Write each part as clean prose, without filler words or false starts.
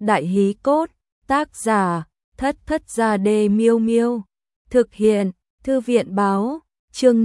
Đại hí cốt, tác giả, Thất Thất Gia Đê Miêu Miêu. Thực hiện, Thư viện báo, chương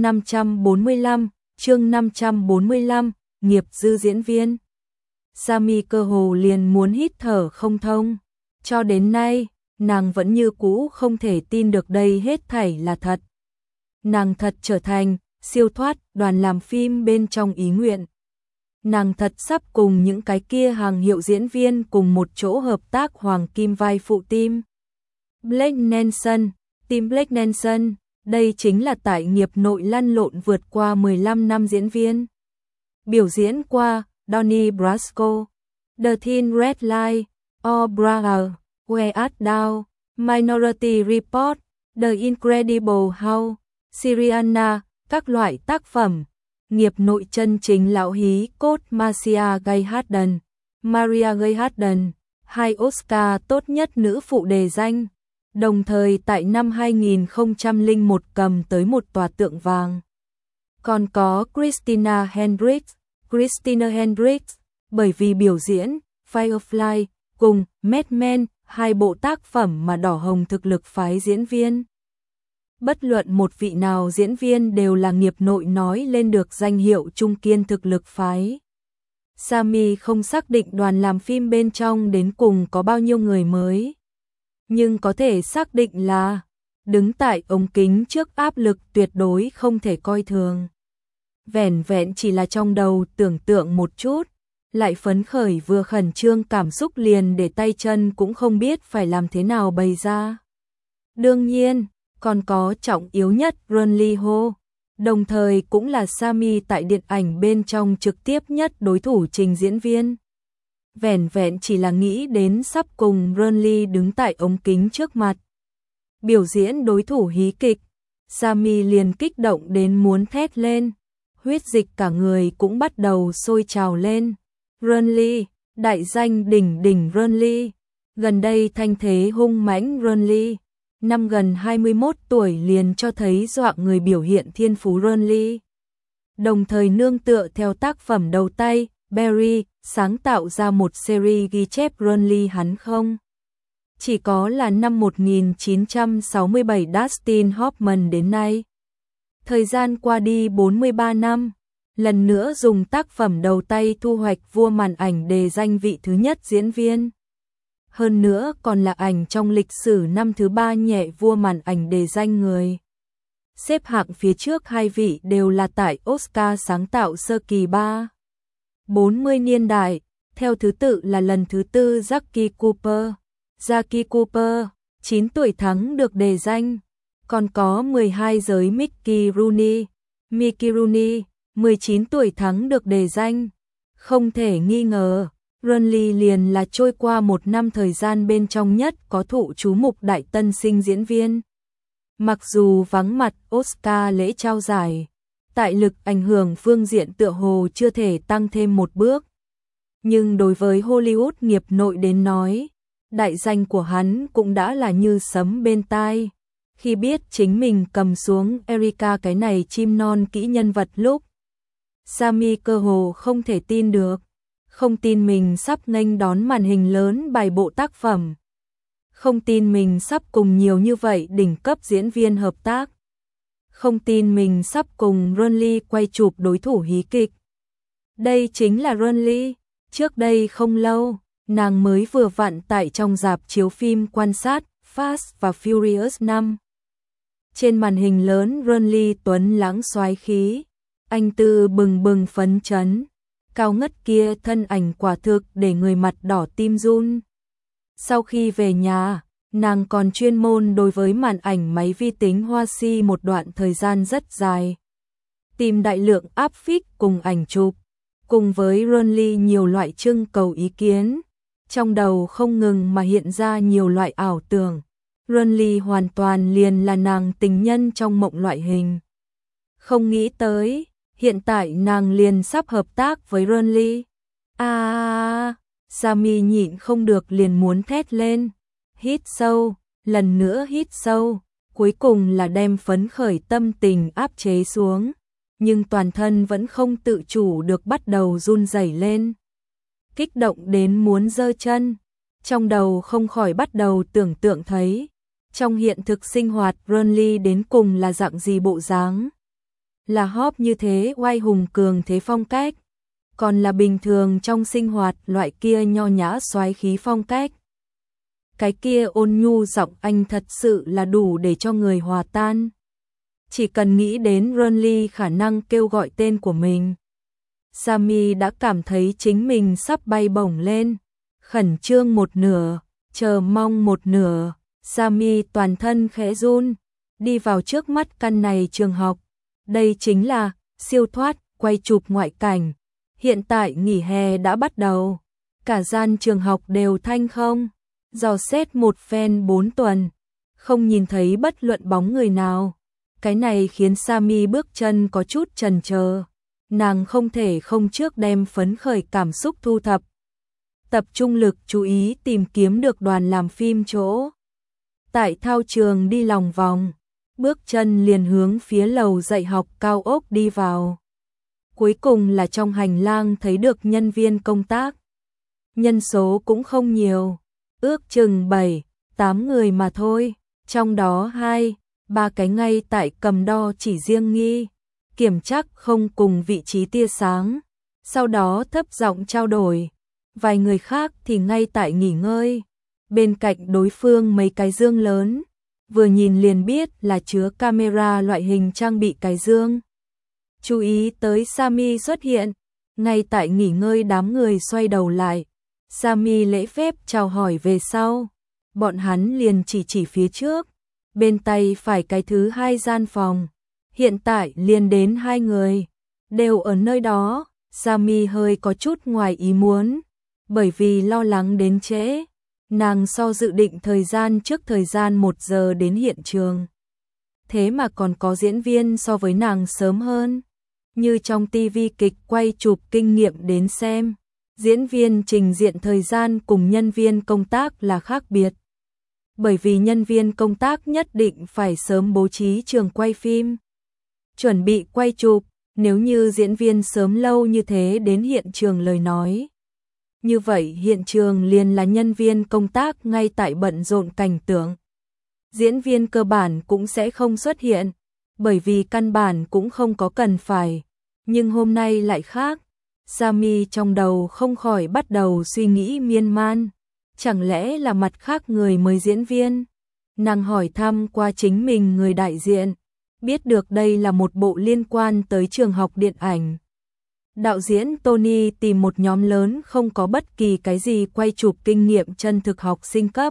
545, nghiệp dư diễn viên. Sami cơ hồ liền muốn hít thở không thông. Cho đến nay, nàng vẫn như cũ không thể tin được đây hết thảy là thật. Nàng thật trở thành siêu thoát đoàn làm phim bên trong ý nguyện. Nàng thật sắp cùng những cái kia hàng hiệu diễn viên cùng một chỗ hợp tác hoàng kim vai phụ team. Blake Nelson, team Blake Nelson, đây chính là tại nghiệp nội lăn lộn vượt qua 15 năm diễn viên. Biểu diễn qua Donnie Brasco, The Thin Red Line, O Brother, Way Art Down, Minority Report, The Incredible Hulk, Syriana, các loại tác phẩm. Nghiệp nội chân chính lão hí cốt Marcia Gay Harden, Maria Gay Harden, 2 Oscar tốt nhất nữ phụ đề danh. Đồng thời tại năm 2001 cầm tới một tòa tượng vàng. Còn có Christina Hendricks, bởi vì biểu diễn Firefly cùng Mad Men, 2 bộ tác phẩm mà đỏ hồng thực lực phái diễn viên. Bất luận một vị nào diễn viên đều là nghiệp nội nói lên được danh hiệu trung kiên thực lực phái. Sami không xác định đoàn làm phim bên trong đến cùng có bao nhiêu người mới. Nhưng có thể xác định là đứng tại ống kính trước áp lực tuyệt đối không thể coi thường. Vẻn vẹn chỉ là trong đầu tưởng tượng một chút, lại phấn khởi vừa khẩn trương cảm xúc liền để tay chân cũng không biết phải làm thế nào bày ra. Đương nhiên, còn có trọng yếu nhất Ron Lee Ho, đồng thời cũng là Sami tại điện ảnh bên trong trực tiếp nhất đối thủ trình diễn viên. Vẻn vẹn chỉ là nghĩ đến sắp cùng Ron Lee đứng tại ống kính trước mặt. Biểu diễn đối thủ hí kịch, Sami liền kích động đến muốn thét lên, huyết dịch cả người cũng bắt đầu sôi trào lên. Ron Lee, đại danh đỉnh đỉnh Ron Lee, gần đây thanh thế hung mãnh Ron Lee. Năm gần 21 tuổi liền cho thấy dọa người biểu hiện thiên phú Ron Lee. Đồng thời nương tựa theo tác phẩm đầu tay, Barry, sáng tạo ra một series ghi chép Ron Lee hắn không. Chỉ có là năm 1967 Dustin Hoffman đến nay. Thời gian qua đi 43 năm, lần nữa dùng tác phẩm đầu tay thu hoạch vua màn ảnh đề danh vị thứ nhất diễn viên. Hơn nữa còn là ảnh trong lịch sử năm thứ 3 nhẹ vua màn ảnh đề danh người. Xếp hạng phía trước 2 vị đều là tại Oscar sáng tạo sơ kỳ 3. 40 niên đại, theo thứ tự là lần thứ 4 Jackie Cooper, 9 tuổi thắng được đề danh. Còn có 12 giới Mickey Rooney, 19 tuổi thắng được đề danh. Không thể nghi ngờ, Ron Lee liền là trôi qua một năm thời gian bên trong nhất có thụ chú mục đại tân sinh diễn viên. Mặc dù vắng mặt Oscar lễ trao giải, tại lực ảnh hưởng phương diện tựa hồ chưa thể tăng thêm một bước. Nhưng đối với Hollywood nghiệp nội đến nói, đại danh của hắn cũng đã là như sấm bên tai. Khi biết chính mình cầm xuống Erika cái này chim non kỹ nhân vật lúc, Sami cơ hồ không thể tin được. Không tin mình sắp nghênh đón màn hình lớn bài bộ tác phẩm. Không tin mình sắp cùng nhiều như vậy đỉnh cấp diễn viên hợp tác. Không tin mình sắp cùng Ron Lee quay chụp đối thủ hí kịch. Đây chính là Ron Lee. Trước đây không lâu, nàng mới vừa vặn tại trong rạp chiếu phim quan sát Fast và Furious 5. Trên màn hình lớn Ron Lee tuấn lãng soái khí, anh tư bừng bừng phấn chấn. Cao ngất kia thân ảnh quả thực để người mặt đỏ tim run. Sau khi về nhà, nàng còn chuyên môn đối với màn ảnh máy vi tính Hoa Si một đoạn thời gian rất dài. Tìm đại lượng áp phích cùng ảnh chụp, cùng với Ron Lee nhiều loại trưng cầu ý kiến. Trong đầu không ngừng mà hiện ra nhiều loại ảo tưởng. Ron Lee hoàn toàn liền là nàng tình nhân trong mộng loại hình. Không nghĩ tới, hiện tại nàng liền sắp hợp tác với Ron Lee. Sami nhịn không được liền muốn thét lên. Hít sâu, lần nữa hít sâu, cuối cùng là đem phấn khởi tâm tình áp chế xuống. Nhưng toàn thân vẫn không tự chủ được bắt đầu run rẩy lên. Kích động đến muốn giơ chân. Trong đầu không khỏi bắt đầu tưởng tượng thấy, trong hiện thực sinh hoạt Burnley đến cùng là dạng gì bộ dáng. Là hop như thế oai hùng cường thế phong cách, còn là bình thường trong sinh hoạt loại kia nho nhã soái khí phong cách. Cái kia ôn nhu giọng anh thật sự là đủ để cho người hòa tan. Chỉ cần nghĩ đến Burnley khả năng kêu gọi tên của mình, Sammy đã cảm thấy chính mình sắp bay bổng lên. Khẩn trương một nửa, chờ mong một nửa, Sammy toàn thân khẽ run, đi vào trước mắt căn này trường học. Đây chính là siêu thoát, quay chụp ngoại cảnh. Hiện tại nghỉ hè đã bắt đầu, cả gian trường học đều thanh không. Dò xét một phen 4 tuần, không nhìn thấy bất luận bóng người nào. Cái này khiến Sammy bước chân có chút chần chờ. Nàng không thể không trước đem phấn khởi cảm xúc thu thập, tập trung lực chú ý tìm kiếm được đoàn làm phim chỗ. Tại thao trường đi lòng vòng, bước chân liền hướng phía lầu dạy học cao ốc đi vào. Cuối cùng là trong hành lang thấy được nhân viên công tác. Nhân số cũng không nhiều, ước chừng 7-8 người mà thôi, trong đó 2-3 cái ngay tại cầm đo chỉ riêng nghi, kiểm chắc không cùng vị trí tia sáng, sau đó thấp giọng trao đổi. Vài người khác thì ngay tại nghỉ ngơi, bên cạnh đối phương mấy cái dương lớn, vừa nhìn liền biết là chứa camera loại hình trang bị cái dương. Chú ý tới Sammy xuất hiện, ngay tại nghỉ ngơi đám người xoay đầu lại. Sammy lễ phép chào hỏi về sau, bọn hắn liền chỉ phía trước, bên tay phải cái thứ 2 gian phòng. Hiện tại liền đến 2 người, đều ở nơi đó. Sammy hơi có chút ngoài ý muốn, bởi vì lo lắng đến trễ, nàng so dự định thời gian trước thời gian 1 giờ đến hiện trường. Thế mà còn có diễn viên so với nàng sớm hơn. Như trong TV kịch quay chụp kinh nghiệm đến xem, diễn viên trình diện thời gian cùng nhân viên công tác là khác biệt. Bởi vì nhân viên công tác nhất định phải sớm bố trí trường quay phim, chuẩn bị quay chụp, nếu như diễn viên sớm lâu như thế đến hiện trường lời nói. Như vậy hiện trường liền là nhân viên công tác ngay tại bận rộn cảnh tượng. Diễn viên cơ bản cũng sẽ không xuất hiện, bởi vì căn bản cũng không có cần phải. Nhưng hôm nay lại khác, Sammy trong đầu không khỏi bắt đầu suy nghĩ miên man. Chẳng lẽ là mặt khác người mới diễn viên? Nàng hỏi thăm qua chính mình người đại diện, biết được đây là một bộ liên quan tới trường học điện ảnh. Đạo diễn Tony tìm một nhóm lớn không có bất kỳ cái gì quay chụp kinh nghiệm chân thực học sinh cấp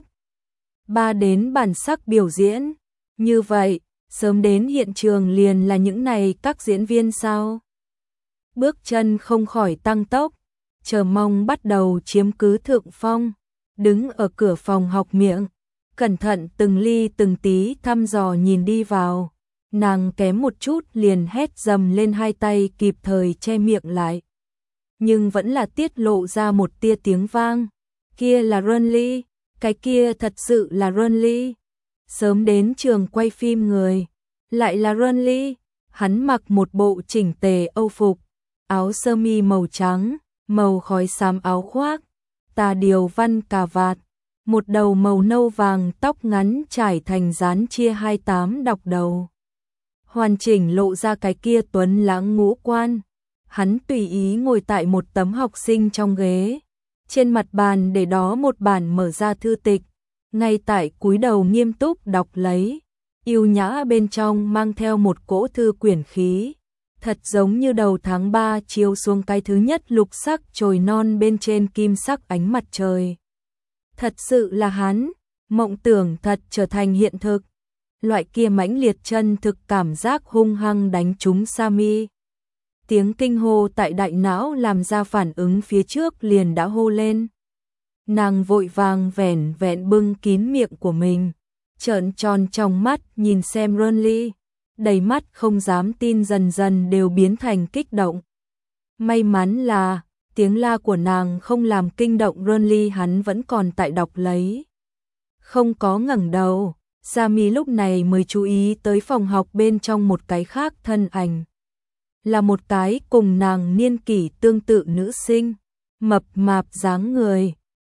3 đến bản sắc biểu diễn. Như vậy, sớm đến hiện trường liền là những này các diễn viên sao? Bước chân không khỏi tăng tốc, chờ mong bắt đầu chiếm cứ thượng phong, đứng ở cửa phòng học miệng, cẩn thận từng ly từng tí thăm dò nhìn đi vào. Nàng kém một chút liền hét dầm lên, hai tay kịp thời che miệng lại, nhưng vẫn là tiết lộ ra một tia tiếng vang. Kia là Burnley, cái kia thật sự là Burnley. Sớm đến trường quay phim người, lại là Burnley. Hắn mặc một bộ chỉnh tề Âu phục, áo sơ mi màu trắng, màu khói xám áo khoác, tà điều văn cà vạt, một đầu màu nâu vàng tóc ngắn trải thành dán chia 28 đọc đầu. Hoàn chỉnh lộ ra cái kia tuấn lãng ngũ quan. Hắn tùy ý ngồi tại một tấm học sinh trong ghế. Trên mặt bàn để đó một bản mở ra thư tịch, ngay tại cúi đầu nghiêm túc đọc lấy. Yêu nhã bên trong mang theo một cỗ thư quyển khí, thật giống như đầu tháng 3 chiếu xuống cái thứ nhất lục sắc chồi non bên trên kim sắc ánh mặt trời. Thật sự là hắn, mộng tưởng thật trở thành hiện thực. Loại kia mãnh liệt chân thực cảm giác hung hăng đánh trúng Sammy. Tiếng kinh hô tại đại não làm ra phản ứng phía trước liền đã hô lên. Nàng vội vàng vẻn vẹn bưng kín miệng của mình, trợn tròn trong mắt nhìn xem Burnley, đầy mắt không dám tin dần dần đều biến thành kích động. May mắn là tiếng la của nàng không làm kinh động Burnley, hắn vẫn còn tại đọc lấy, không có ngẩng đầu. Sammy lúc này mới chú ý tới phòng học bên trong một cái khác thân ảnh. Là một cái cùng nàng niên kỷ tương tự nữ sinh, mập mạp dáng người,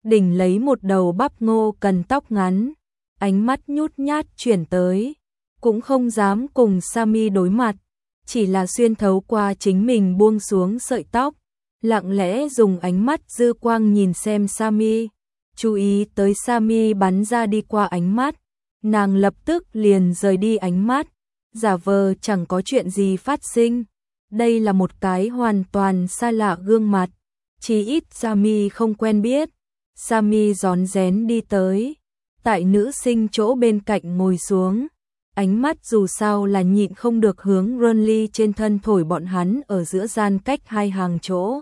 đỉnh lấy một đầu bắp ngô cần tóc ngắn, ánh mắt nhút nhát chuyển tới, cũng không dám cùng Sammy đối mặt, chỉ là xuyên thấu qua chính mình buông xuống sợi tóc, lặng lẽ dùng ánh mắt dư quang nhìn xem Sammy, chú ý tới Sammy bắn ra đi qua ánh mắt, nàng lập tức liền rời đi ánh mắt, giả vờ chẳng có chuyện gì phát sinh. Đây là một cái hoàn toàn xa lạ gương mặt, chỉ ít Sammy không quen biết. Sammy rón rén đi tới, tại nữ sinh chỗ bên cạnh ngồi xuống, ánh mắt dù sao là nhịn không được hướng Ronly trên thân thổi bọn hắn ở giữa gian cách hai hàng chỗ.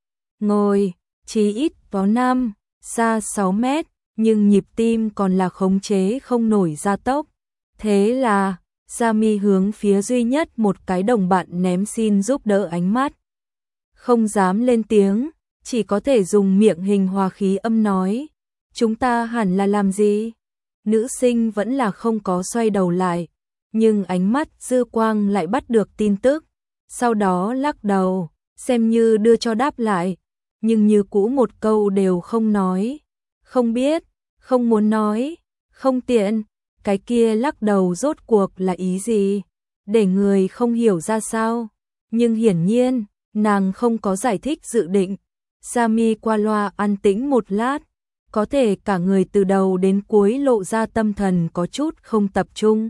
Ngồi, chỉ ít có 5, xa 6 mét, nhưng nhịp tim còn là khống chế không nổi gia tốc. Thế là, Sammy hướng phía duy nhất một cái đồng bạn ném xin giúp đỡ ánh mắt. Không dám lên tiếng, chỉ có thể dùng miệng hình hòa khí âm nói. Chúng ta hẳn là làm gì? Nữ sinh vẫn là không có xoay đầu lại, nhưng ánh mắt dư quang lại bắt được tin tức. Sau đó lắc đầu, xem như đưa cho đáp lại, nhưng như cũ một câu đều không nói. Không biết, không muốn nói, không tiện. Cái kia lắc đầu rốt cuộc là ý gì? Để người không hiểu ra sao. Nhưng hiển nhiên, nàng không có giải thích dự định. Sammy qua loa an tĩnh một lát, có thể cả người từ đầu đến cuối lộ ra tâm thần có chút không tập trung.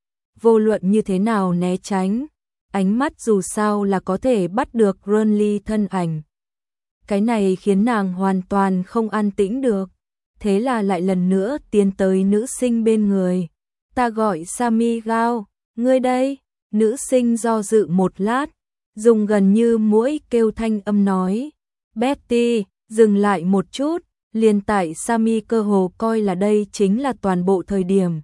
Vô luận như thế nào né tránh, ánh mắt dù sao là có thể bắt được Ronly thân ảnh. Cái này khiến nàng hoàn toàn không an tĩnh được. Thế là lại lần nữa tiến tới nữ sinh bên người. Ta gọi Sammy Gao, ngươi đây. Nữ sinh do dự một lát, dùng gần như mũi kêu thanh âm nói. Betty, dừng lại một chút, liền tại Sammy cơ hồ coi là đây chính là toàn bộ thời điểm.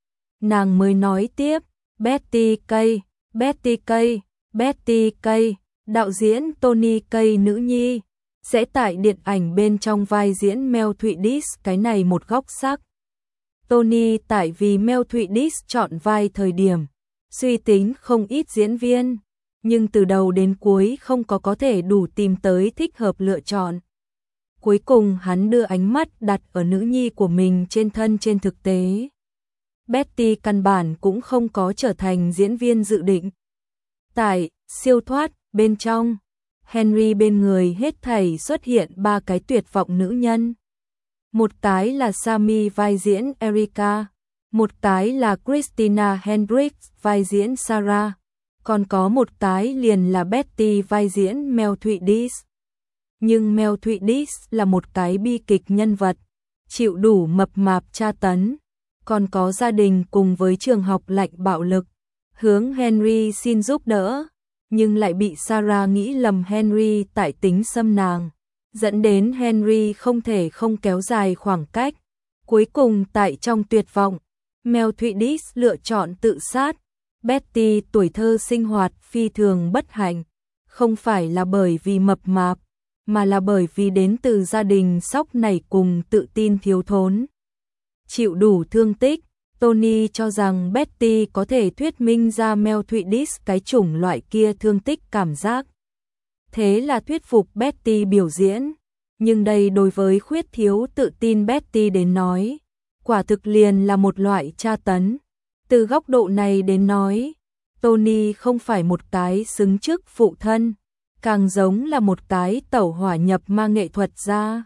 Nàng mới nói tiếp, Betty Kay, Betty Kay, Betty Kay, đạo diễn Tony Kay nữ nhi, sẽ tại điện ảnh bên trong vai diễn Mel Thụy-Điss cái này một góc sắc. Tony tại vì Mel Thụy-Điss chọn vai thời điểm, suy tính không ít diễn viên, nhưng từ đầu đến cuối không có thể đủ tìm tới thích hợp lựa chọn. Cuối cùng hắn đưa ánh mắt đặt ở nữ nhi của mình trên thân trên thực tế. Betty căn bản cũng không có trở thành diễn viên dự định. Tại siêu thoát bên trong, Henry bên người hết thảy xuất hiện 3 cái tuyệt vọng nữ nhân. Một cái là Sammy vai diễn Erica, một cái là Christina Hendricks vai diễn Sarah, còn có một cái liền là Betty vai diễn Mel Thụy-Điss. Nhưng Mel Thụy-Điss là một cái bi kịch nhân vật, chịu đủ mập mạp tra tấn, còn có gia đình cùng với trường học lạnh bạo lực, hướng Henry xin giúp đỡ, nhưng lại bị Sarah nghĩ lầm Henry tại tính xâm nàng, dẫn đến Henry không thể không kéo dài khoảng cách. Cuối cùng tại trong tuyệt vọng, Mel Thụy-Điss lựa chọn tự sát. Betty tuổi thơ sinh hoạt phi thường bất hạnh, không phải là bởi vì mập mạp, mà là bởi vì đến từ gia đình sóc nảy cùng tự tin thiếu thốn. Chịu đủ thương tích, Tony cho rằng Betty có thể thuyết minh ra Mel Thụy-Điss cái chủng loại kia thương tích cảm giác. Thế là thuyết phục Betty biểu diễn, nhưng đây đối với khuyết thiếu tự tin Betty đến nói, quả thực liền là một loại tra tấn. Từ góc độ này đến nói, Tony không phải một cái xứng chức phụ thân, càng giống là một cái tẩu hỏa nhập ma nghệ thuật gia.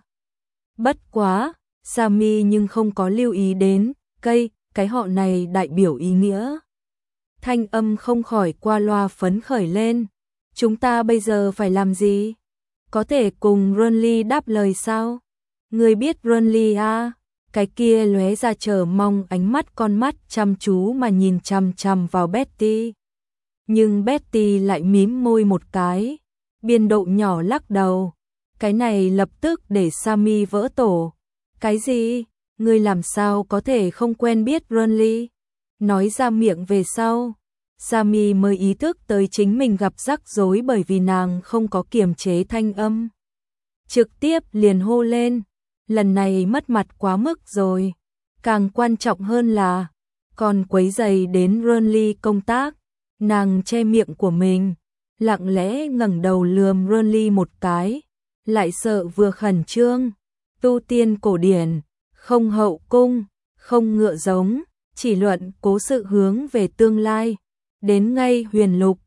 Bất quá, Sammy nhưng không có lưu ý đến, cái họ này đại biểu ý nghĩa. Thanh âm không khỏi qua loa phấn khởi lên. Chúng ta bây giờ phải làm gì? Có thể cùng Ronly đáp lời sao? Người biết Ronly à? Cái kia lóe ra chờ mong ánh mắt con mắt chăm chú mà nhìn chằm chằm vào Betty. Nhưng Betty lại mím môi một cái, biên độ nhỏ lắc đầu. Cái này lập tức để Sammy vỡ tổ. Cái gì? Ngươi làm sao có thể không quen biết Ronly? Nói ra miệng về sau, Sammy mới ý thức tới chính mình gặp rắc rối bởi vì nàng không có kiềm chế thanh âm. Trực tiếp liền hô lên, lần này mất mặt quá mức rồi. Càng quan trọng hơn là, còn quấy rầy đến Ronly công tác. Nàng che miệng của mình, lặng lẽ ngẩng đầu lườm Ronly một cái, lại sợ vừa khẩn trương, tu tiên cổ điển, không hậu cung, không ngựa giống, chỉ luận cố sự hướng về tương lai. Đến ngay Huyền Lục,